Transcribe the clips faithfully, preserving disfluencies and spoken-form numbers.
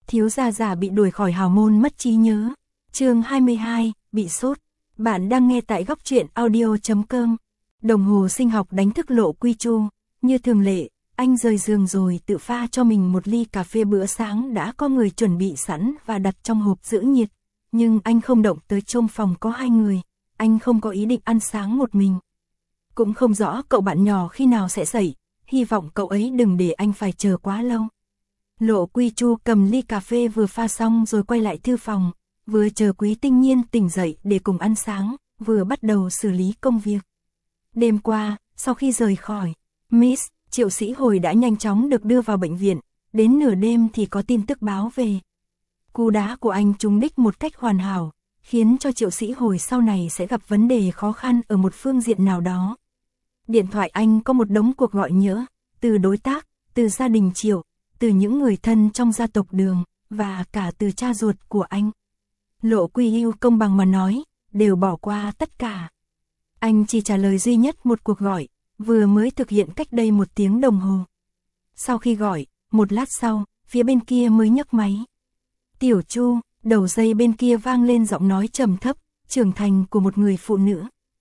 thiếu gia già bị đuổi khỏi hào môn mất trí nhớ. Chương hai mươi hai, bị sốt. Bạn đang nghe tại góc truyện audio chấm com. Đồng hồ sinh học đánh thức Lộ Quy Chu, như thường lệ, anh rời giường rồi tự pha cho mình một ly cà phê bữa sáng đã có người chuẩn bị sẵn và đặt trong hộp giữ nhiệt, nhưng anh không động tới trong phòng có hai người, anh không có ý định ăn sáng một mình. Cũng không rõ cậu bạn nhỏ khi nào sẽ dậy, hy vọng cậu ấy đừng để anh phải chờ quá lâu. Lộ Quy Chu cầm ly cà phê vừa pha xong rồi quay lại thư phòng, vừa chờ Quý Tinh Nhiên tỉnh dậy để cùng ăn sáng, vừa bắt đầu xử lý công việc. Đêm qua, sau khi rời khỏi Miss, Triệu Sĩ Hồi đã nhanh chóng được đưa vào bệnh viện, đến nửa đêm thì có tin tức báo về. Cú đá của anh trúng đích một cách hoàn hảo, khiến cho Triệu Sĩ Hồi sau này sẽ gặp vấn đề khó khăn ở một phương diện nào đó. Điện thoại anh có một đống cuộc gọi nhỡ, từ đối tác, từ gia đình Triệu, từ những người thân trong gia tộc Đường, và cả từ cha ruột của anh. Lộ Quy Hưu công bằng mà nói, đều bỏ qua tất cả. Anh chỉ trả lời duy nhất một cuộc gọi, vừa mới thực hiện cách đây một tiếng đồng hồ. Sau khi gọi, một lát sau, phía bên kia mới nhấc máy. Tiểu Chu, đầu dây bên kia vang lên giọng nói trầm thấp, trưởng thành của một người phụ nữ.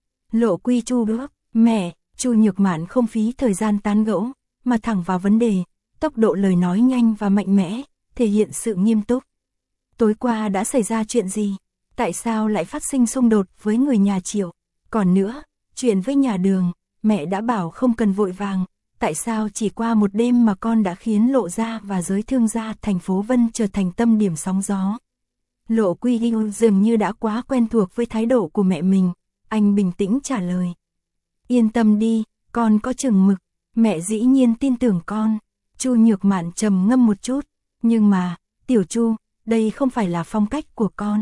Lộ Quy Chu đáp, mẹ. Chu Nhược Mạn không phí thời gian tán gẫu, mà thẳng vào vấn đề, tốc độ lời nói nhanh và mạnh mẽ, thể hiện sự nghiêm túc. Tối qua đã xảy ra chuyện gì? Tại sao lại phát sinh xung đột với người nhà Triệu? Còn nữa, chuyện với nhà Đường, mẹ đã bảo không cần vội vàng, tại sao chỉ qua một đêm mà con đã khiến Lộ gia và giới thương gia thành phố Vân trở thành tâm điểm sóng gió? Lộ Quy Hưu dường như đã quá quen thuộc với thái độ của mẹ mình, anh bình tĩnh trả lời. Yên tâm đi, con có chừng mực, mẹ dĩ nhiên tin tưởng con. Chu Nhược Mạn trầm ngâm một chút, nhưng mà, Tiểu Chu, đây không phải là phong cách của con.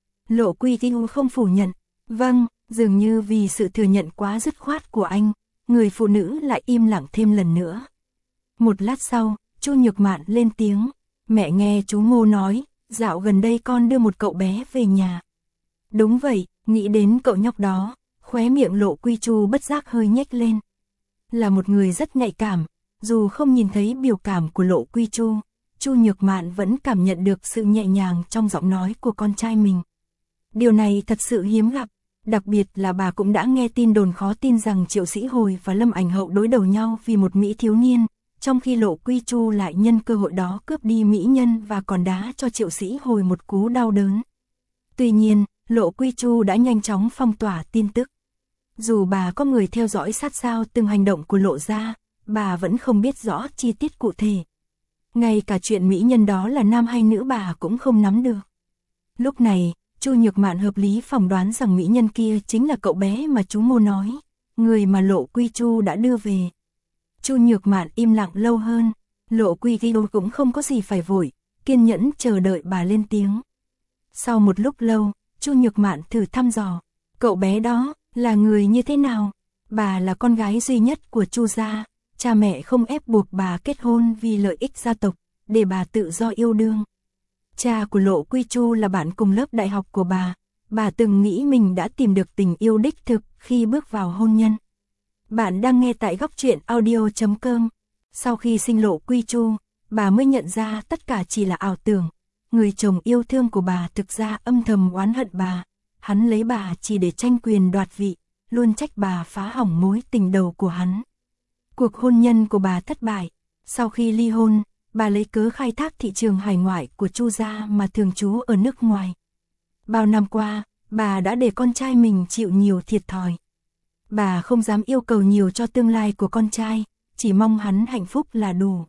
Lộ Quy Hưu không phủ nhận, vâng, dường như vì sự thừa nhận quá dứt khoát của anh, người phụ nữ lại im lặng thêm lần nữa. Một lát sau, Chu Nhược Mạn lên tiếng, mẹ nghe chú Ngô nói, dạo gần đây con đưa một cậu bé về nhà. Đúng vậy, nghĩ đến cậu nhóc đó. Khóe miệng Lộ Quy Chu bất giác hơi nhếch lên. Là một người rất nhạy cảm, dù không nhìn thấy biểu cảm của Lộ Quy Chu, Chu Nhược Mạn vẫn cảm nhận được sự nhẹ nhàng trong giọng nói của con trai mình. Điều này thật sự hiếm gặp, đặc biệt là bà cũng đã nghe tin đồn khó tin rằng Triệu Sĩ Hồi và Lâm Ảnh Hậu đối đầu nhau vì một mỹ thiếu niên, trong khi Lộ Quy Chu lại nhân cơ hội đó cướp đi mỹ nhân và còn đá cho Triệu Sĩ Hồi một cú đau đớn. Tuy nhiên, Lộ Quy Chu đã nhanh chóng phong tỏa tin tức. Dù bà có người theo dõi sát sao từng hành động của Lộ gia, bà vẫn không biết rõ chi tiết cụ thể. Ngay cả chuyện mỹ nhân đó là nam hay nữ bà cũng không nắm được. Lúc này, Chu Nhược Mạn hợp lý phỏng đoán rằng mỹ nhân kia chính là cậu bé mà chú Ngô nói, người mà Lộ Quy Chu đã đưa về. Chu Nhược Mạn im lặng lâu hơn, Lộ Quy Chu cũng không có gì phải vội, kiên nhẫn chờ đợi bà lên tiếng. Sau một lúc lâu, Chu Nhược Mạn thử thăm dò, cậu bé đó là người như thế nào? Bà là con gái duy nhất của Chu gia, cha mẹ không ép buộc bà kết hôn vì lợi ích gia tộc, để bà tự do yêu đương. Cha của Lộ Quy Chu là bạn cùng lớp đại học của bà, bà từng nghĩ mình đã tìm được tình yêu đích thực khi bước vào hôn nhân. Bạn đang nghe tại góc truyện audio chấm com. Sau khi sinh Lộ Quy Chu, bà mới nhận ra tất cả chỉ là ảo tưởng. Người chồng yêu thương của bà thực ra âm thầm oán hận bà. Hắn lấy bà chỉ để tranh quyền đoạt vị, luôn trách bà phá hỏng mối tình đầu của hắn. Cuộc hôn nhân của bà thất bại. Sau khi ly hôn, bà lấy cớ khai thác thị trường hải ngoại của Chu gia mà thường trú ở nước ngoài. Bao năm qua, bà đã để con trai mình chịu nhiều thiệt thòi. Bà không dám yêu cầu nhiều cho tương lai của con trai, chỉ mong hắn hạnh phúc là đủ.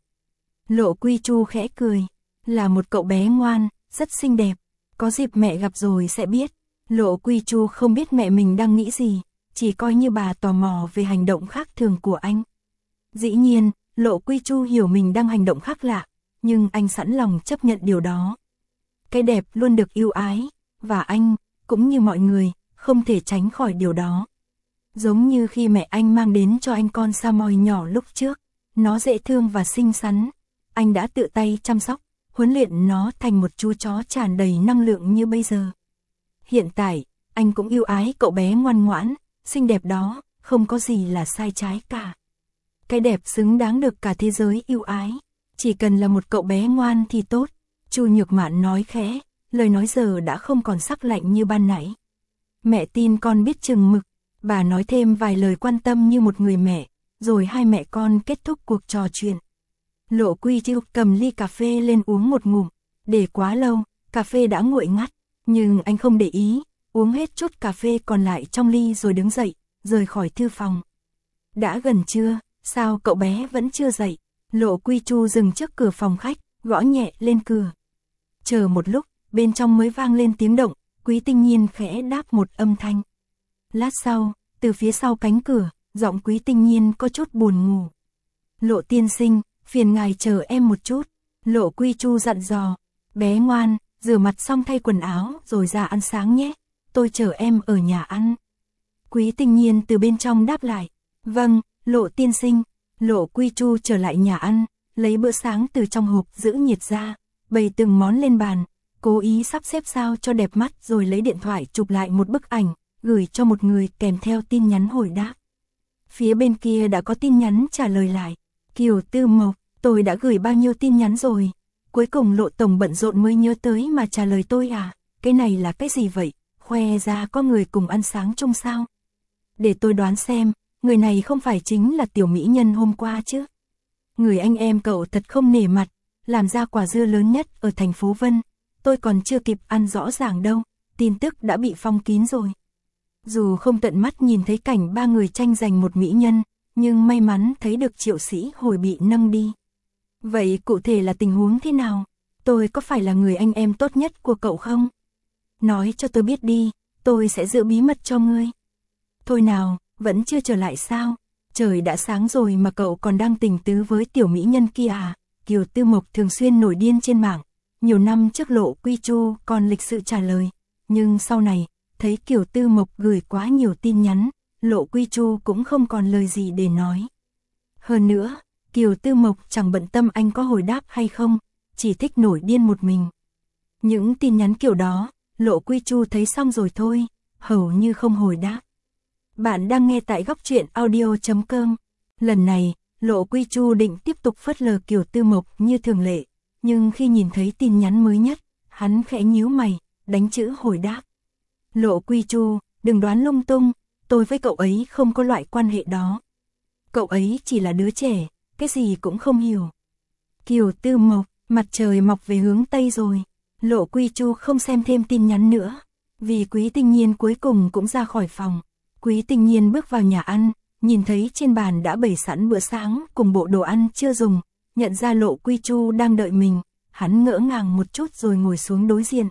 Lộ Quy Chu khẽ cười, là một cậu bé ngoan, rất xinh đẹp, có dịp mẹ gặp rồi sẽ biết. Lộ Quy Chu không biết mẹ mình đang nghĩ gì, chỉ coi như bà tò mò về hành động khác thường của anh. Dĩ nhiên, Lộ Quy Chu hiểu mình đang hành động khác lạ, nhưng anh sẵn lòng chấp nhận điều đó. Cái đẹp luôn được yêu ái, và anh, cũng như mọi người, không thể tránh khỏi điều đó. Giống như khi mẹ anh mang đến cho anh con Samoy nhỏ lúc trước, nó dễ thương và xinh xắn, anh đã tự tay chăm sóc, huấn luyện nó thành một chú chó tràn đầy năng lượng như bây giờ. Hiện tại, anh cũng yêu ái cậu bé ngoan ngoãn, xinh đẹp đó, không có gì là sai trái cả. Cái đẹp xứng đáng được cả thế giới yêu ái, chỉ cần là một cậu bé ngoan thì tốt. Chu Nhược Mạn nói khẽ, lời nói giờ đã không còn sắc lạnh như ban nãy. Mẹ tin con biết chừng mực, bà nói thêm vài lời quan tâm như một người mẹ, rồi hai mẹ con kết thúc cuộc trò chuyện. Lộ Quy Chu cầm ly cà phê lên uống một ngụm, để quá lâu, cà phê đã nguội ngắt, nhưng anh không để ý, uống hết chút cà phê còn lại trong ly rồi đứng dậy, rời khỏi thư phòng. Đã gần trưa, sao cậu bé vẫn chưa dậy? Lộ Quy Chu dừng trước cửa phòng khách, gõ nhẹ lên cửa. Chờ một lúc, bên trong mới vang lên tiếng động, Quý Tinh Nhiên khẽ đáp một âm thanh. Lát sau, từ phía sau cánh cửa, giọng Quý Tinh Nhiên có chút buồn ngủ. Lộ tiên sinh, phiền ngài chờ em một chút. Lộ Quy Chu dặn dò, bé ngoan, rửa mặt xong thay quần áo rồi ra ăn sáng nhé, tôi chờ em ở nhà ăn. Quý Tinh Nhiên từ bên trong đáp lại, vâng, Lộ tiên sinh. Lộ Quy Chu trở lại nhà ăn, lấy bữa sáng từ trong hộp giữ nhiệt ra, bày từng món lên bàn, cố ý sắp xếp sao cho đẹp mắt rồi lấy điện thoại chụp lại một bức ảnh, gửi cho một người kèm theo tin nhắn hồi đáp. Phía bên kia đã có tin nhắn trả lời lại, Kiều Tư Mộc, tôi đã gửi bao nhiêu tin nhắn rồi, cuối cùng Lộ tổng bận rộn mới nhớ tới mà trả lời tôi à, cái này là cái gì vậy, khoe ra có người cùng ăn sáng chung sao? Để tôi đoán xem, người này không phải chính là tiểu mỹ nhân hôm qua chứ? Người anh em cậu thật không nể mặt, làm ra quả dưa lớn nhất ở thành phố Vân, tôi còn chưa kịp ăn rõ ràng đâu, tin tức đã bị phong kín rồi. Dù không tận mắt nhìn thấy cảnh ba người tranh giành một mỹ nhân, nhưng may mắn thấy được Triệu Sĩ Hồi bị nâng đi. Vậy cụ thể là tình huống thế nào? Tôi có phải là người anh em tốt nhất của cậu không? Nói cho tôi biết đi, tôi sẽ giữ bí mật cho ngươi. Thôi nào, vẫn chưa trở lại sao? Trời đã sáng rồi mà cậu còn đang tình tứ với tiểu mỹ nhân kia à? Kiều Tư Mộc thường xuyên nổi điên trên mạng. Nhiều năm trước Lộ Quy Chu còn lịch sự trả lời. Nhưng sau này, thấy Kiều Tư Mộc gửi quá nhiều tin nhắn, Lộ Quy Chu cũng không còn lời gì để nói. Hơn nữa, Kiều Tư Mộc chẳng bận tâm anh có hồi đáp hay không, chỉ thích nổi điên một mình. Những tin nhắn kiểu đó, Lộ Quy Chu thấy xong rồi thôi, hầu như không hồi đáp. Bạn đang nghe tại góc truyện audio chấm com. Lần này, Lộ Quy Chu định tiếp tục phớt lờ Kiều Tư Mộc như thường lệ, nhưng khi nhìn thấy tin nhắn mới nhất, hắn khẽ nhíu mày, đánh chữ hồi đáp. Lộ Quy Chu, đừng đoán lung tung, tôi với cậu ấy không có loại quan hệ đó. Cậu ấy chỉ là đứa trẻ, cái gì cũng không hiểu. Kiều Tư Mộc, mặt trời mọc về hướng Tây rồi. Lộ Quy Chu không xem thêm tin nhắn nữa, vì Quý Tinh Nhiên cuối cùng cũng ra khỏi phòng. Quý Tinh Nhiên bước vào nhà ăn, nhìn thấy trên bàn đã bày sẵn bữa sáng cùng bộ đồ ăn chưa dùng, nhận ra Lộ Quy Chu đang đợi mình, hắn ngỡ ngàng một chút rồi ngồi xuống đối diện.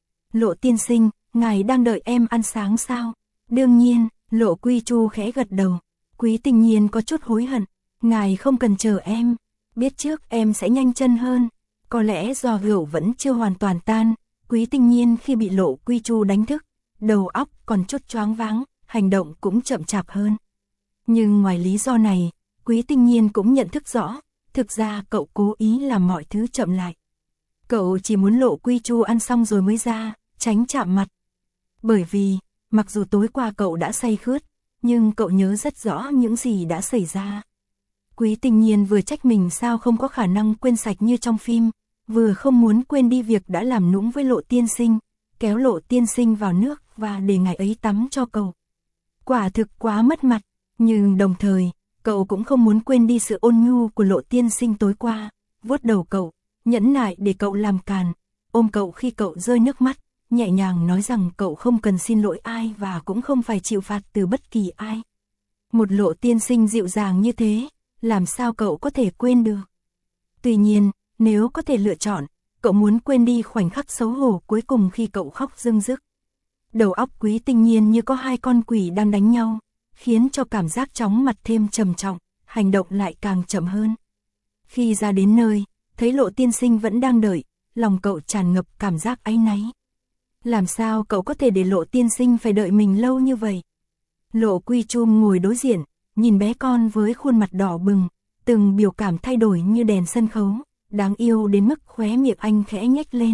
Lộ tiên sinh, ngài đang đợi em ăn sáng sao? Đương nhiên, Lộ Quy Chu khẽ gật đầu. Quý Tinh Nhiên có chút hối hận, ngài không cần chờ em, biết trước em sẽ nhanh chân hơn. Có lẽ do rượu vẫn chưa hoàn toàn tan, Quý Tinh Nhiên khi bị Lộ Quy Chu đánh thức, đầu óc còn chút choáng váng, hành động cũng chậm chạp hơn. Nhưng ngoài lý do này, Quý Tinh Nhiên cũng nhận thức rõ, thực ra cậu cố ý làm mọi thứ chậm lại. Cậu chỉ muốn Lộ Quy Chu ăn xong rồi mới ra, tránh chạm mặt. Bởi vì, mặc dù tối qua cậu đã say khướt, nhưng cậu nhớ rất rõ những gì đã xảy ra. Quý Tinh Nhiên vừa trách mình sao không có khả năng quên sạch như trong phim, vừa không muốn quên đi việc đã làm nũng với Lộ tiên sinh, kéo Lộ tiên sinh vào nước và để ngài ấy tắm cho cậu. Quả thực quá mất mặt, nhưng đồng thời, cậu cũng không muốn quên đi sự ôn nhu của Lộ tiên sinh tối qua, vuốt đầu cậu, nhẫn nại để cậu làm càn, ôm cậu khi cậu rơi nước mắt, nhẹ nhàng nói rằng cậu không cần xin lỗi ai và cũng không phải chịu phạt từ bất kỳ ai. Một Lộ tiên sinh dịu dàng như thế, làm sao cậu có thể quên được? Tuy nhiên, nếu có thể lựa chọn, cậu muốn quên đi khoảnh khắc xấu hổ cuối cùng khi cậu khóc rưng rức. Đầu óc Quý Tinh Nhiên như có hai con quỷ đang đánh nhau, khiến cho cảm giác chóng mặt thêm trầm trọng, hành động lại càng chậm hơn. Khi ra đến nơi, thấy Lộ tiên sinh vẫn đang đợi, lòng cậu tràn ngập cảm giác áy náy. Làm sao cậu có thể để Lộ tiên sinh phải đợi mình lâu như vậy? Lộ Quy Chu ngồi đối diện, nhìn bé con với khuôn mặt đỏ bừng, từng biểu cảm thay đổi như đèn sân khấu, đáng yêu đến mức khóe miệng anh khẽ nhếch lên.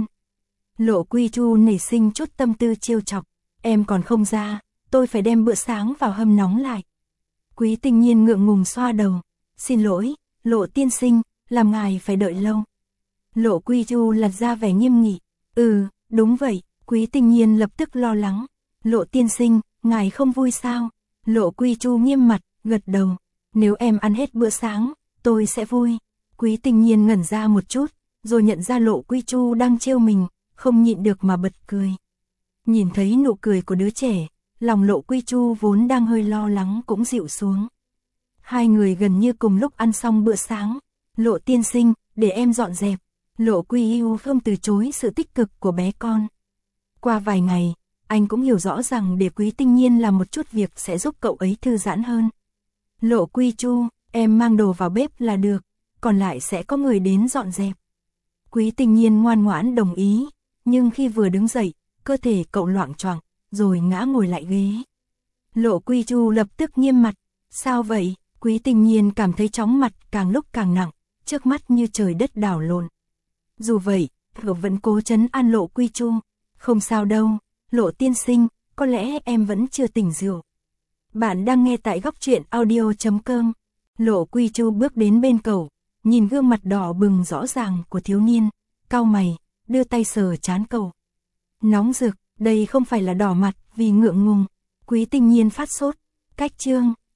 Lộ Quy Chu nảy sinh chút tâm tư trêu chọc, em còn không ra, tôi phải đem bữa sáng vào hâm nóng lại. Quý Tinh Nhiên ngượng ngùng xoa đầu, xin lỗi, Lộ tiên sinh, làm ngài phải đợi lâu. Lộ Quy Chu lật ra vẻ nghiêm nghị. Ừ, đúng vậy. Quý Tình Nhiên lập tức lo lắng. Lộ tiên sinh, ngài không vui sao? Lộ Quy Chu nghiêm mặt, gật đầu. Nếu em ăn hết bữa sáng, tôi sẽ vui. Quý Tình Nhiên ngẩn ra một chút, rồi nhận ra Lộ Quy Chu đang trêu mình, không nhịn được mà bật cười. Nhìn thấy nụ cười của đứa trẻ, lòng Lộ Quy Chu vốn đang hơi lo lắng cũng dịu xuống. Hai người gần như cùng lúc ăn xong bữa sáng. Lộ tiên sinh, để em dọn dẹp. Lộ Quy Chu không từ chối sự tích cực của bé con. Qua vài ngày, anh cũng hiểu rõ rằng để Quý Tình Nhiên làm một chút việc sẽ giúp cậu ấy thư giãn hơn. Lộ Quy Chu, em mang đồ vào bếp là được, còn lại sẽ có người đến dọn dẹp. Quý Tình Nhiên ngoan ngoãn đồng ý, nhưng khi vừa đứng dậy, cơ thể cậu loạng choạng, rồi ngã ngồi lại ghế. Lộ Quy Chu lập tức nghiêm mặt, sao vậy? Quý Tình Nhiên cảm thấy chóng mặt càng lúc càng nặng, trước mắt như trời đất đảo lộn. Dù vậy, cậu vẫn cố trấn an Lộ Quy Chu, không sao đâu, Lộ tiên sinh, có lẽ em vẫn chưa tỉnh rượu. Bạn đang nghe tại góc truyện audio chấm com. Lộ Quy Chu bước đến bên cậu, nhìn gương mặt đỏ bừng rõ ràng của thiếu niên, cau mày, đưa tay sờ trán cậu. Nóng rực, đây không phải là đỏ mặt vì ngượng ngùng. Quý Tình Nhiên phát sốt, cách chương.